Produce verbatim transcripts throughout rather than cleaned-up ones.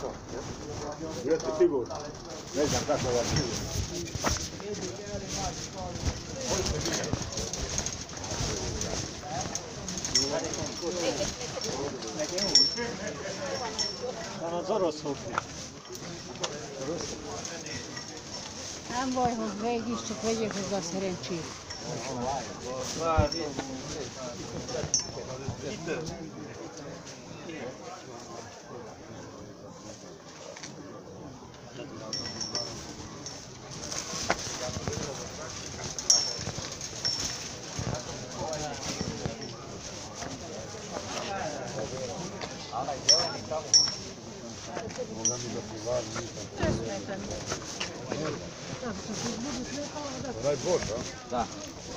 Jeste sigurno? Ne znam kako ja sigurno. Az orosz fogni. Nem baj, hogy végig, csak vegyék hozzá a szerencsét. Onaj Bor, da? Da.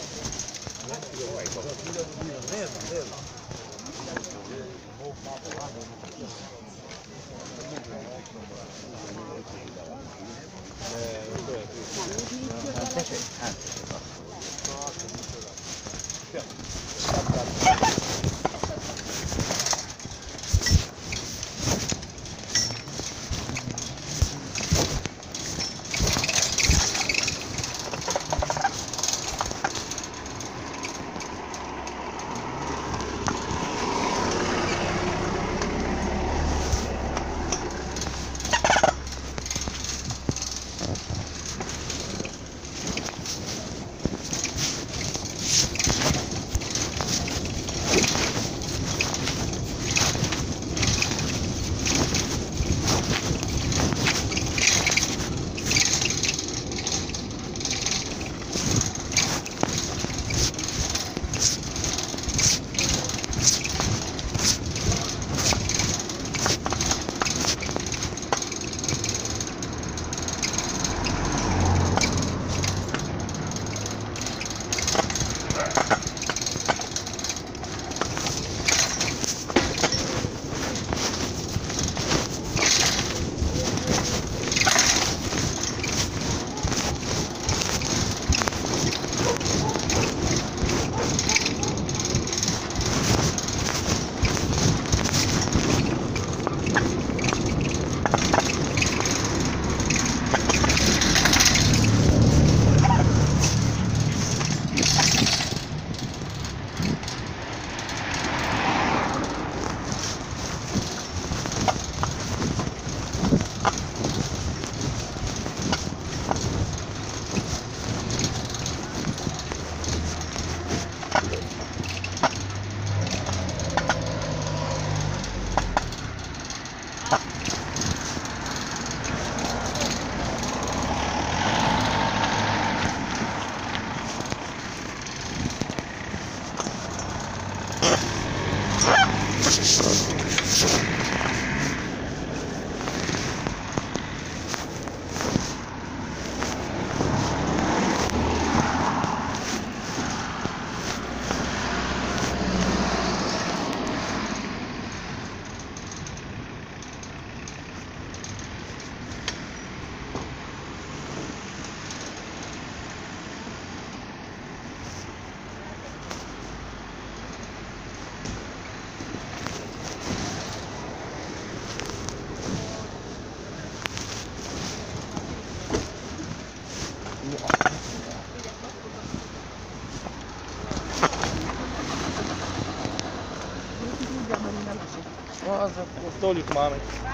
Stoljuk mame.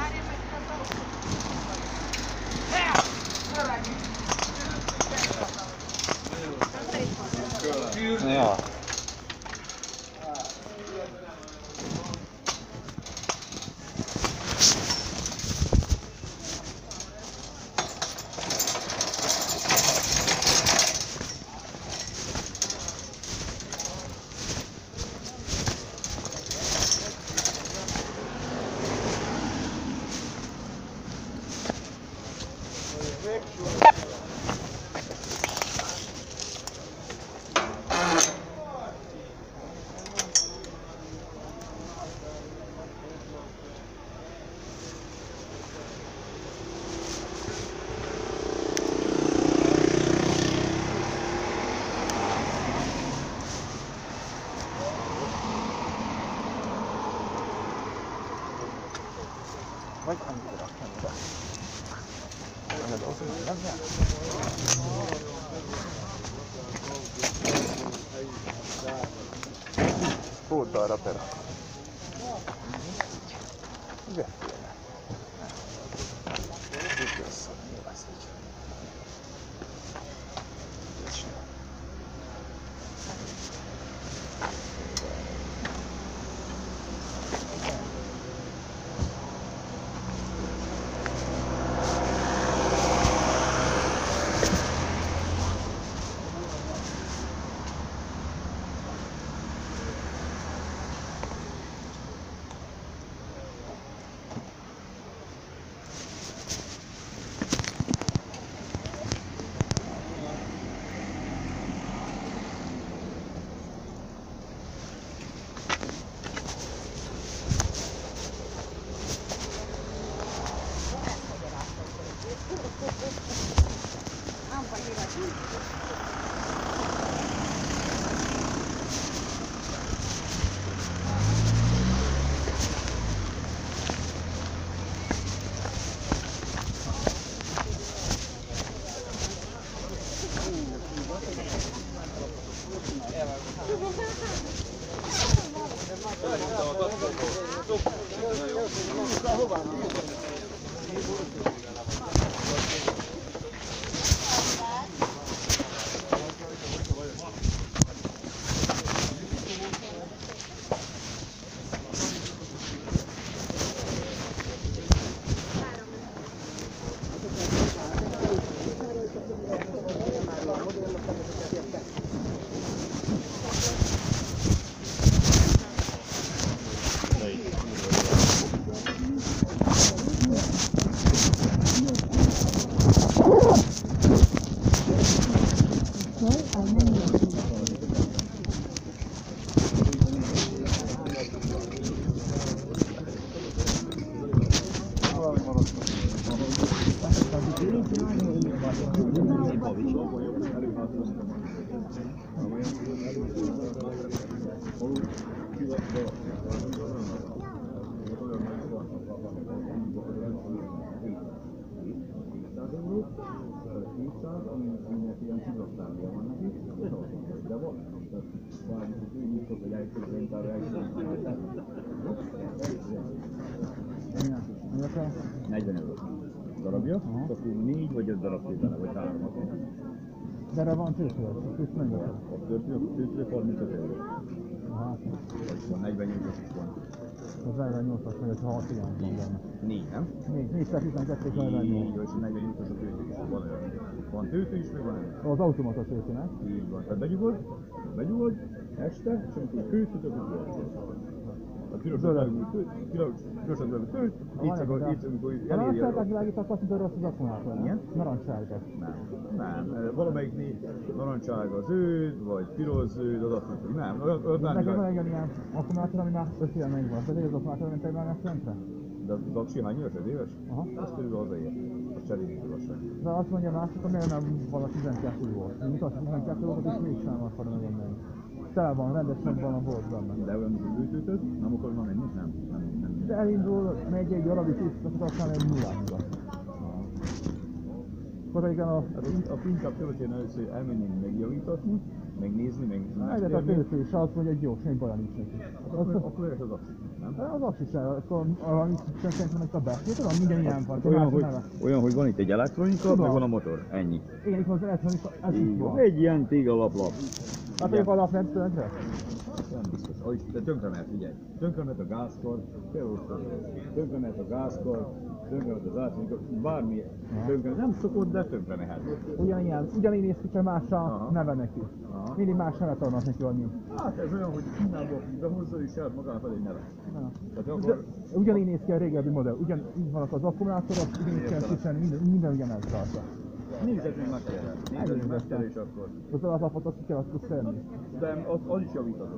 Ja. Vagy annyira raktam oda. Ez az nem jár. Oldalra berak. Vettél. Itt lesz. Mi lesz így? Ez sem. negyven euró darabja, Aha. akkor négy vagy öt darab kézzel, vagy három. De erre van tőtől, itt mennyi? A tőtő harmincöt euró. Aha. Vagy van negyvennyolcas is van. Az negyvennyolcas vagy, ha hat ilyen van benne. Négy, nem? Négy, négyszáztizenkettő és negyvennyolc. Így, és a negyvennyolcas a tőtő is van olyan. Van tőtő is, meg van olyan. Az automata tőtőnek. Így van. Tehát begyugod, begyugod, este, és amikor főztök, akkor a pirosat belül tőt, pirosat belül tőt, így csak amikor A eléri narancssárgát a... világítasz, azt mondod, rossz az akkumulátor, nem? Igen? Narancssárgát. Nem, nem. Valamelyik narancssárga zöld, vagy piros zöld, az azt mondja, hogy nem. Olyat, olyat nem Nekem van világ. egy ilyen akkumulátor, ami már öt éve megvan. Az egy az akkumulátor, mint egy mágnes rendszer? De az aksi hány éves, öt éves? Aha. Az körülbelül hazaér. Az cserélik lassan. De azt mondja másik, hogy miért nem van a tizenkettő volt. Mint az tizenkettő volt, és mégsem akar megmenni. Tele van, rendesen van a volt benne. De olyan, mint bőtőtöd, nem akar már menni? Nem. nem, nem. De elindul, megy egy darabig, és aztán egy nullánba. Akkor igen a... Hát a inkább követően először elmenni, megjavítatni, megnézni, meg Egyet a tőző is azt mondja, hogy jó, semmi baja nincs neki. Akkor, akkor éres az aksi, nem? Az azt is el, akkor valami szerintem ezt a beszél, tudom, minden ilyen van. Olyan, hogy, neve. olyan, hogy van itt egy elektronika, Tudom. meg van a motor, ennyi. Igen, itt van az elektronika, ez Így is van. van. Egy ilyen téglaplap. Hát ők alapvetően tönkre? Nem biztos. Ahogy, de tönkre mehet, figyelj. Tönkre mehet a gázkar, tönkre mehet a gázkar, tönkre mehet az elektronika, bármi tönkre, nem szokott, de tönkre mehet. Ugyanilyen, ugyanígy néz ki, csak más a Aha. neve neki. Aha. Mindig más nevet adnak neki valami. Hát ez olyan, hogy Kínából behozza és saját magának ad egy nevet. Ja. Tehát De akkor ugyanígy néz ki a régebbi modell, ugyanígy vannak az akkumulátorok, ugyanígy kell kicsen, minden, minden ugyanezt tartja. nézetünk megkérem. Nézetünk megkérem és akkor. Az alapot azt ki kell azt szedni. De az, az is javítható.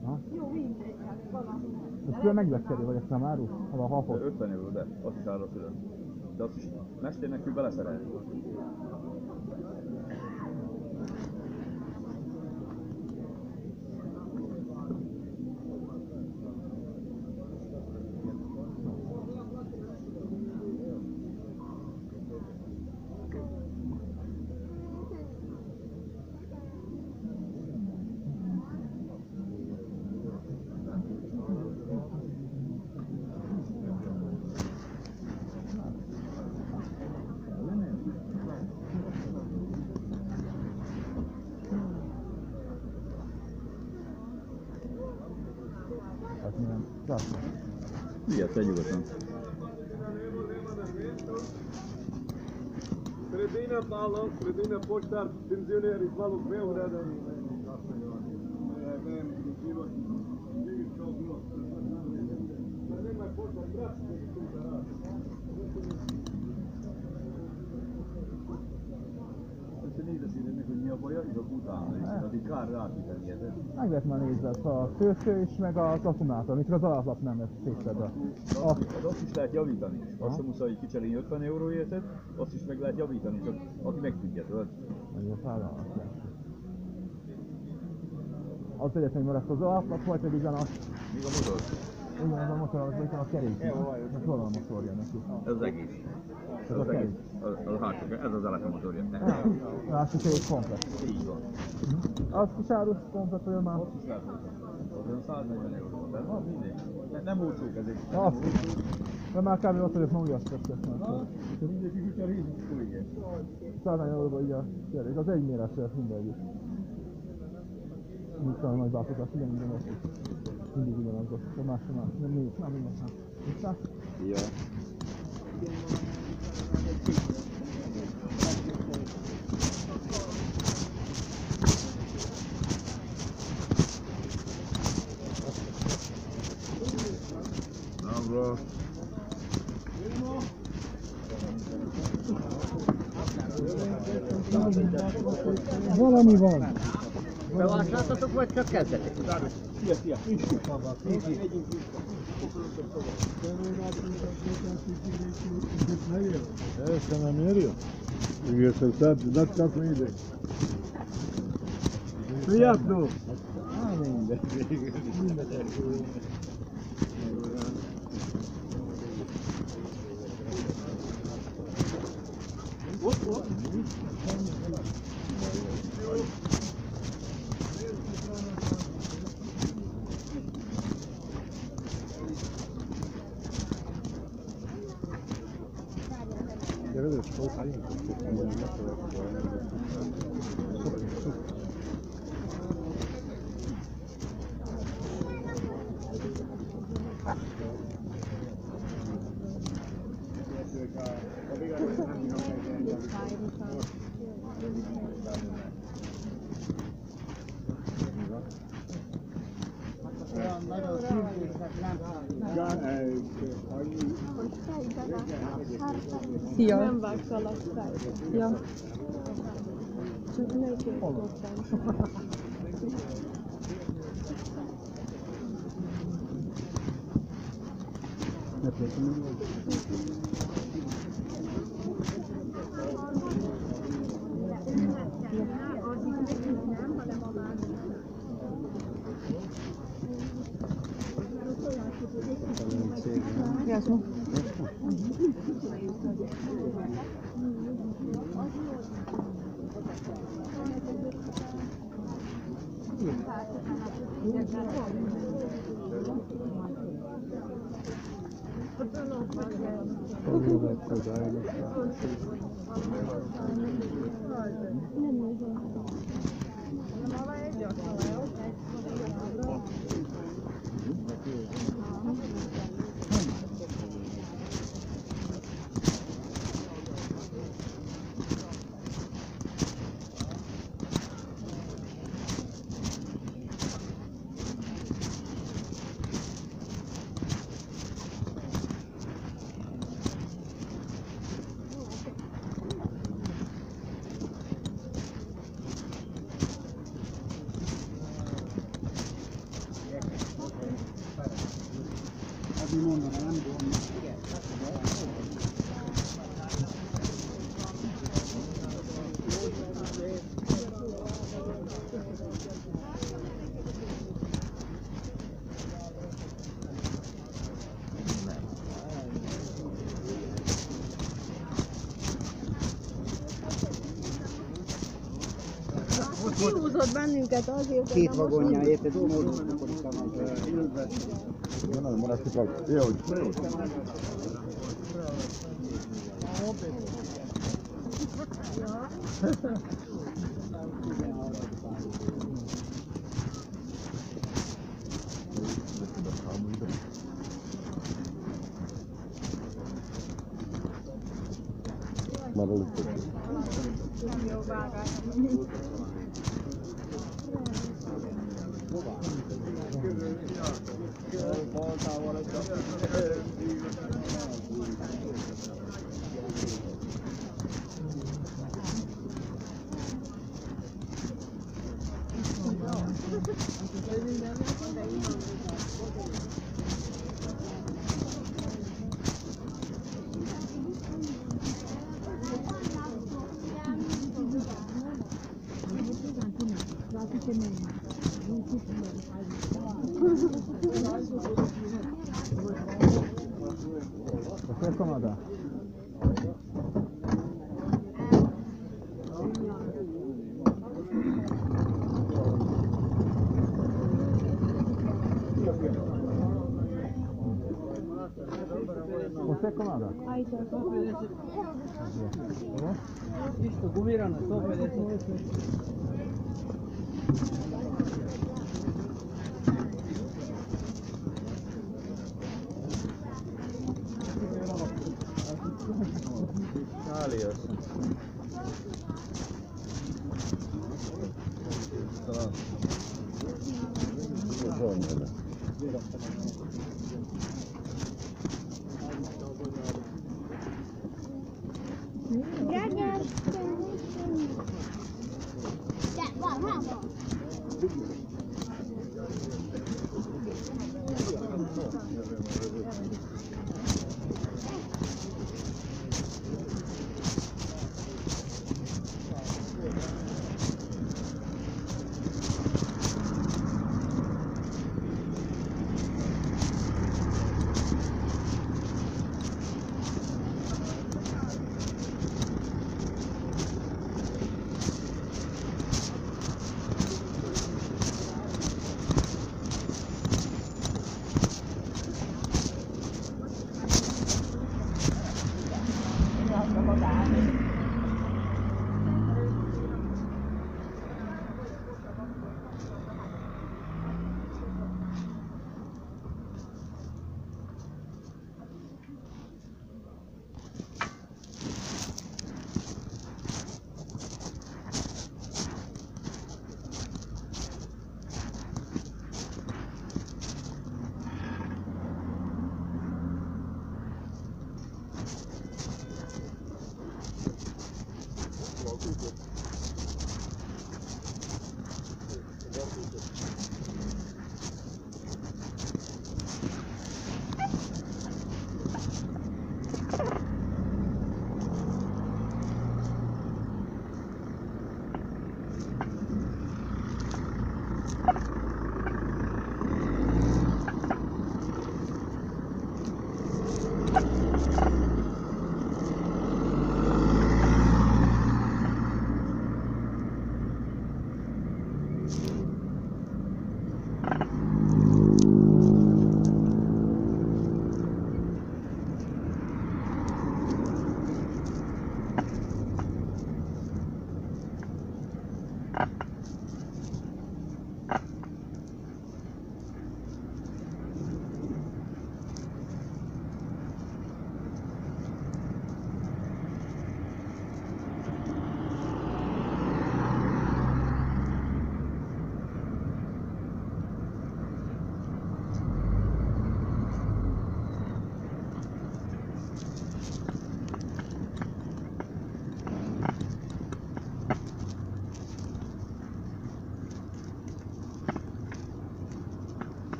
Ez külön mennyibe kerül, vagy ezt nem árul? Ha a hapot. ötven euró, de azt is ára külön. De azt is mesternek kell beleszerelni. Sziasztok! Vigyázz, nyugodtan. Sredina palo, sredina poštar, penzioneri, malo sve ureda. Se niitä siinä niin kuin jopa jo iso kutaan, niin siinä oli kár ráfitenni. Meg lehet már nézni, a főfő is, meg az akkumulátor, amikor az alaplap nem lesz szétszedve. Azt, azt is lehet javítani. Azt sem muszáj kicserélni ötven euróért, azt is meg lehet javítani, csak aki meg tudja, tudod. Az egyetlen maradt az alaplap, vagy pedig a... Míg a motor? Igen, ez a motor, az a kerék. Ez hol a motorja neki? Ez az egész. Ez a kerék. Az, az a hátsó, ez az elek a motorja. Lássuk, hogy egy komplet. Így van. Azt is árus komplet, vagy már? Azt is lehet, az olyan száznegyven euró, de van mindegy. Ne, nem olcsók ezek. Azt. De már kb. ott vagyok, ma újat tettek már. Mindenki kicsit a igen. száznegyven euróba így a kerék, az egy méretű mindegy. Mit a nagy változás, igen, igen, ott is. Mindig ugyanaz, a másra más, nem négy, nem minden más. Vissza? Ja. Bravo. Valami van. Bevásároltatok, vagy csak kezdetek? Szia, szia! Essa na média? E você sabe, dá de ficar com ele. Приятно! Szia! Nem vágtalak fel. Ja. Csak neked koptam. Jasno. Kihúzott bennünket azért, Két vagonja, érted? Jó, már előtt. Você é comandante? Você é comandante? Isto gumira na sto pedeset. Alias.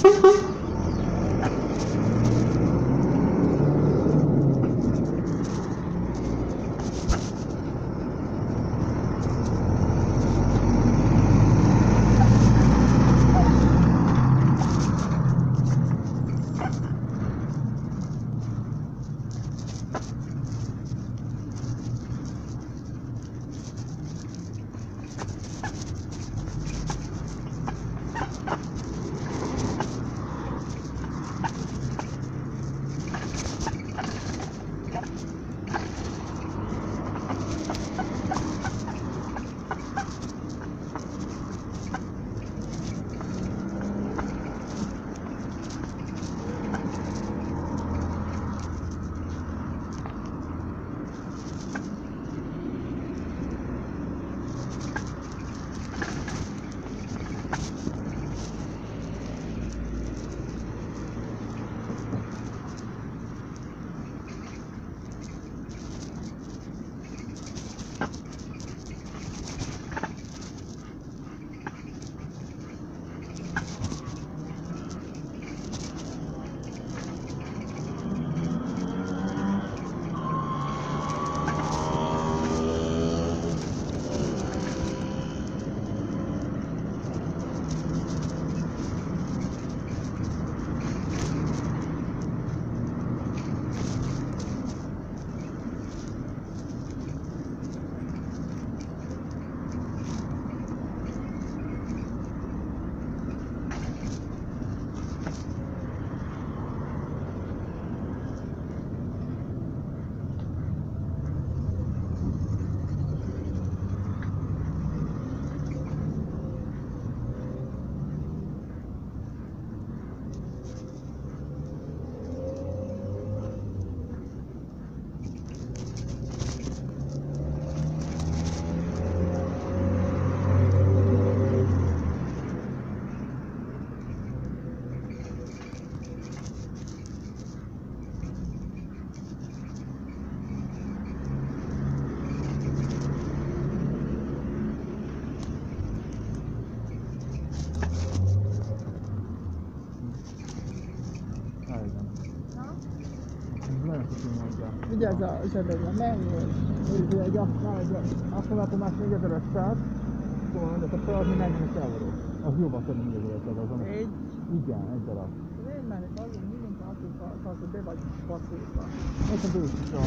Vigyázz a zsebedre, mennyi? Nézzél egy asztal, azt mondom, akkor már négyezer-ötszáz, szóval de a fel az mi negyvenöt euró. Az jóval több mint négyezer-ötszáz, az amit... Egy? Igen, egy darab. Én már azon mindent átulva, hogy be vagy passzulva. Nekem bősít a...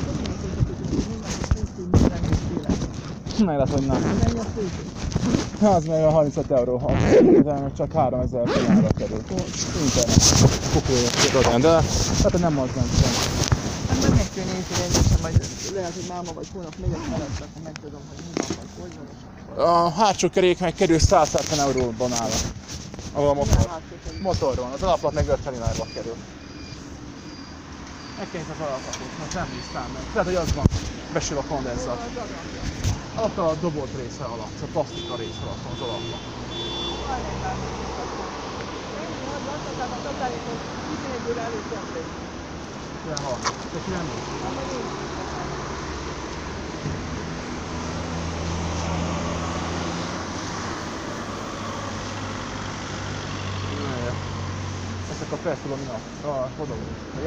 Minden Meg lesz, hogy nem. mennyi a főzés? Az meg a harmincöt euró, csak háromezer forintba kerül. Internet. Kukulja, de hát nem az nem sem. Hát meg meg kell nézni rendesen, majd lehet, hogy máma vagy hónap megyek mellett, akkor megtudom, hogy mi van, vagy hogy van, és akkor... A hátsó kerék meg kerül száz hetven euróban áll. Ahol a motor. Motor van, az alaplat meg ötven dinárba kerül. Megkérdez az alaplatot, most nem néztem meg. Lehet, hogy az van, besül a kondenzat. Alatt a dobolt része alatt, a plastika része alatt van az alaplat. tizenhat. De ki nem ezek a perszulomina, a vodogó, ugye?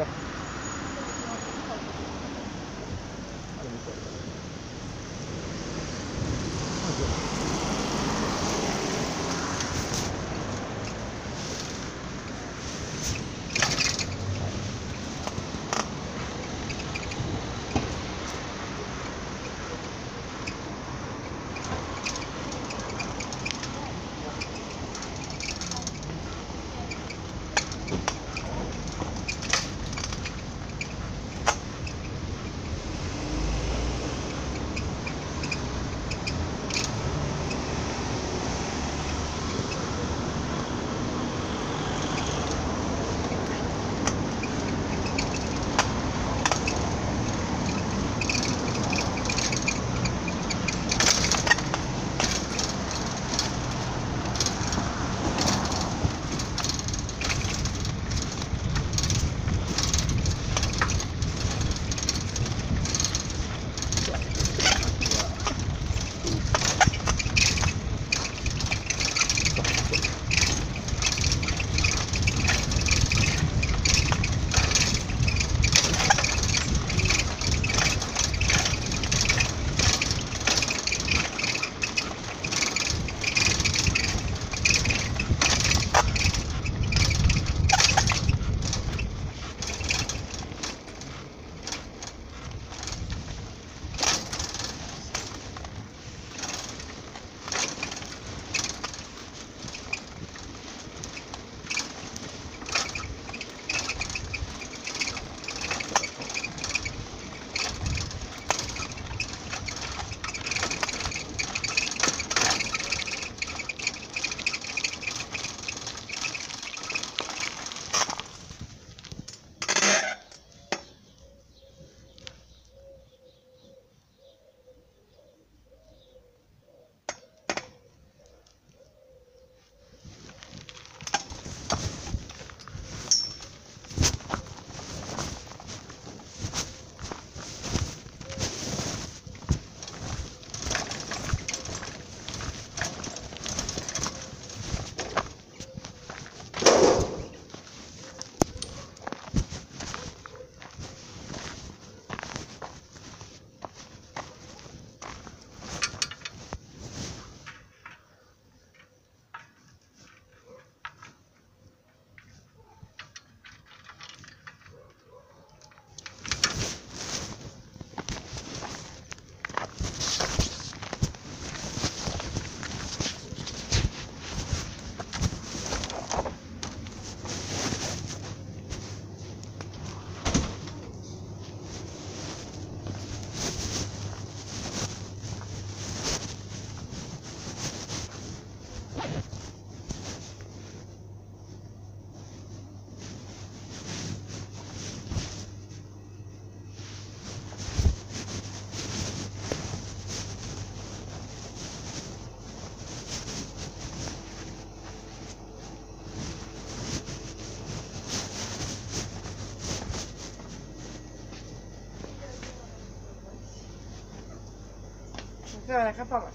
Treba neka pomoć.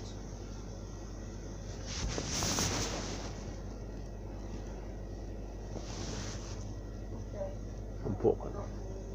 Un poco, no?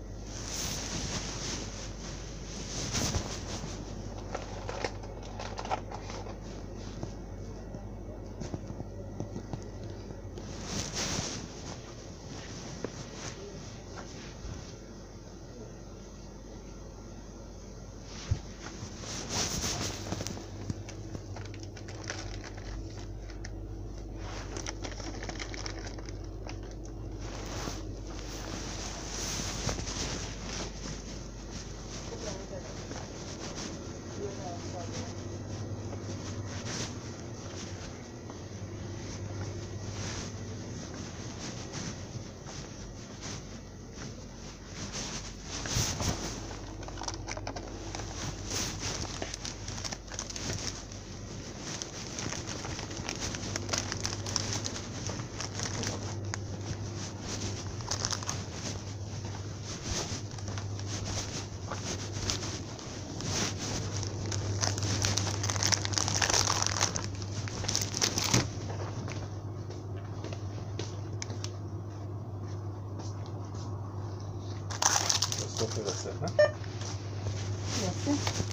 Sofia da Serra. Jeste?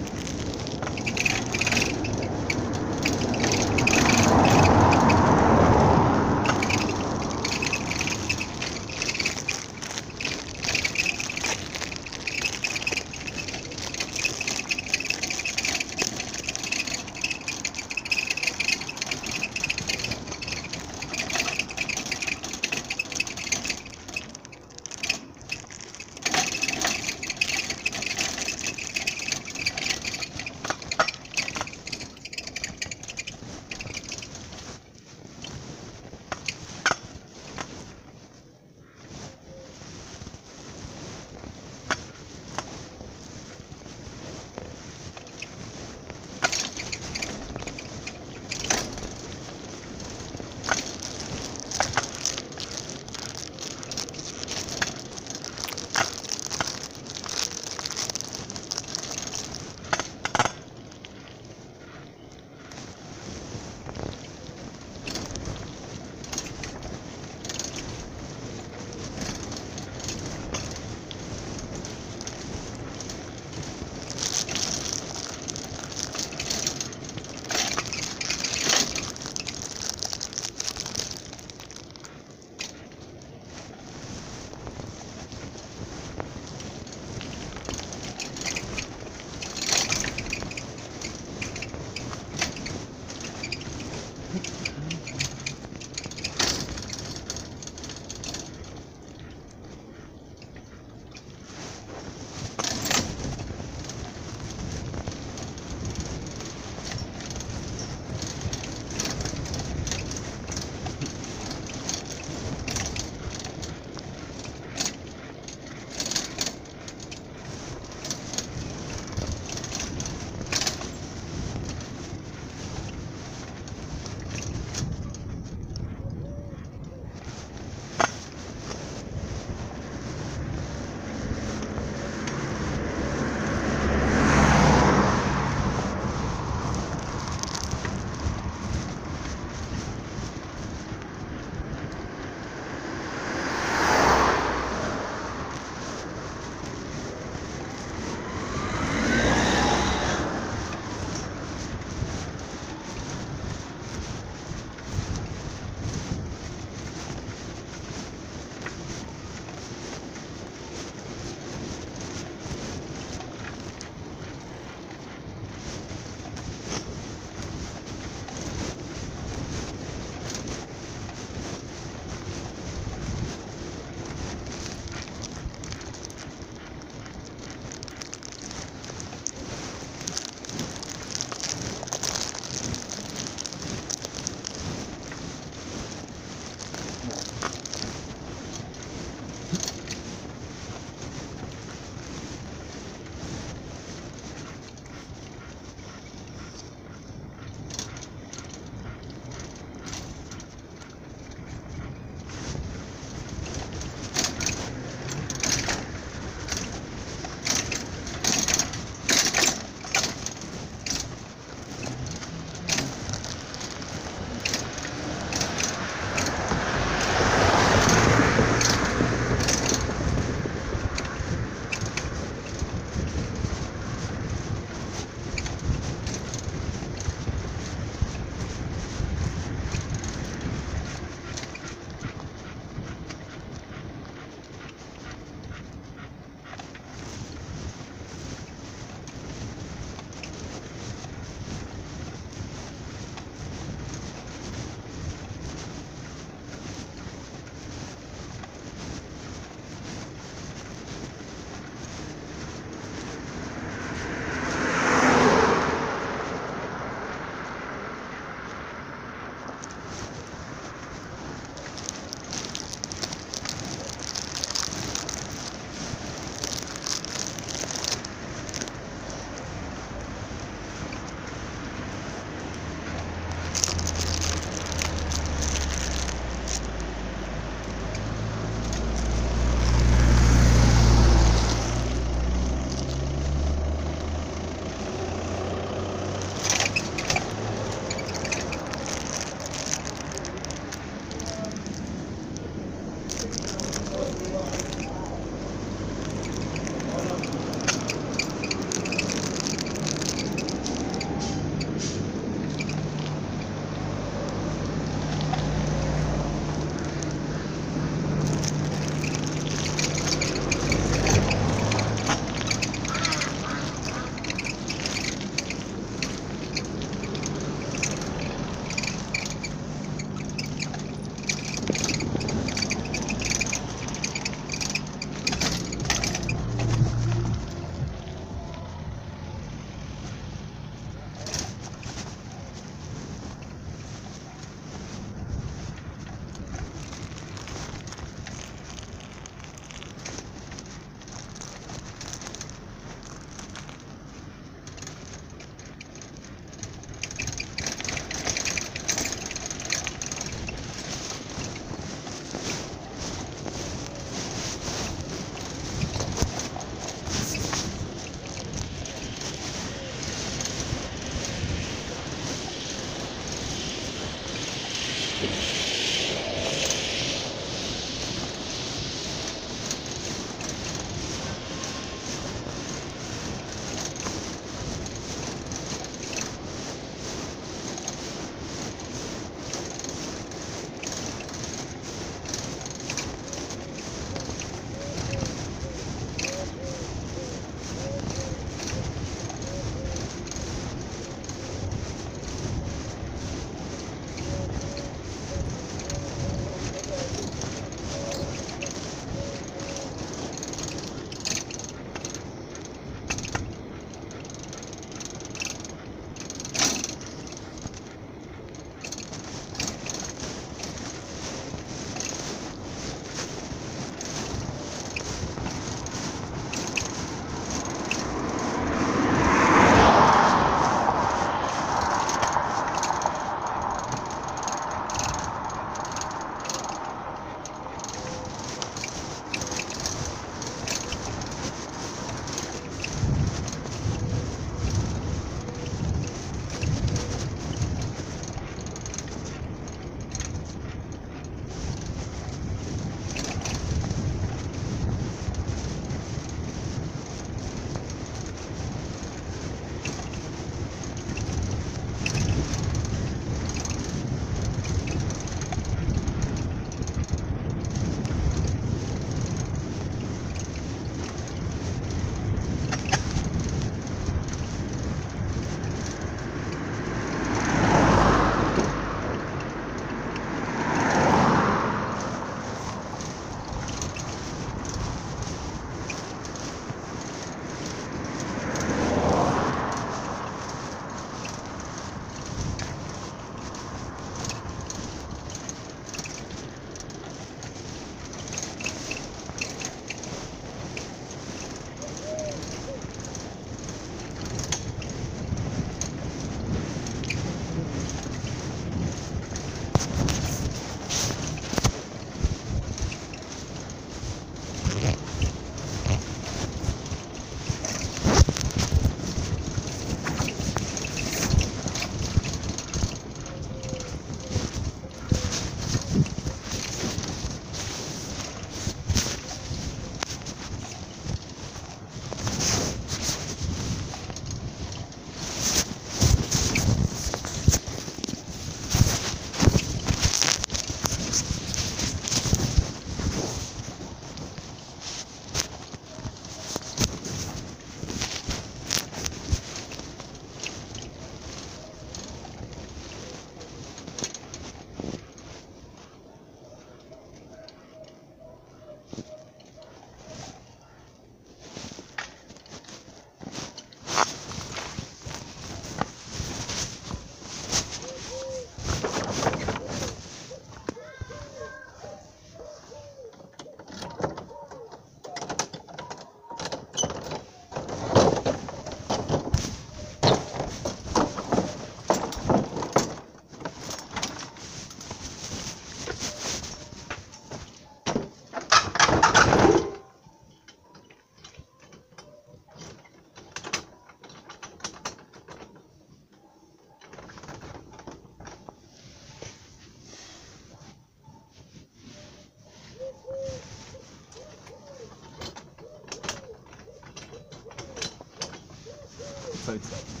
Vissza, vissza.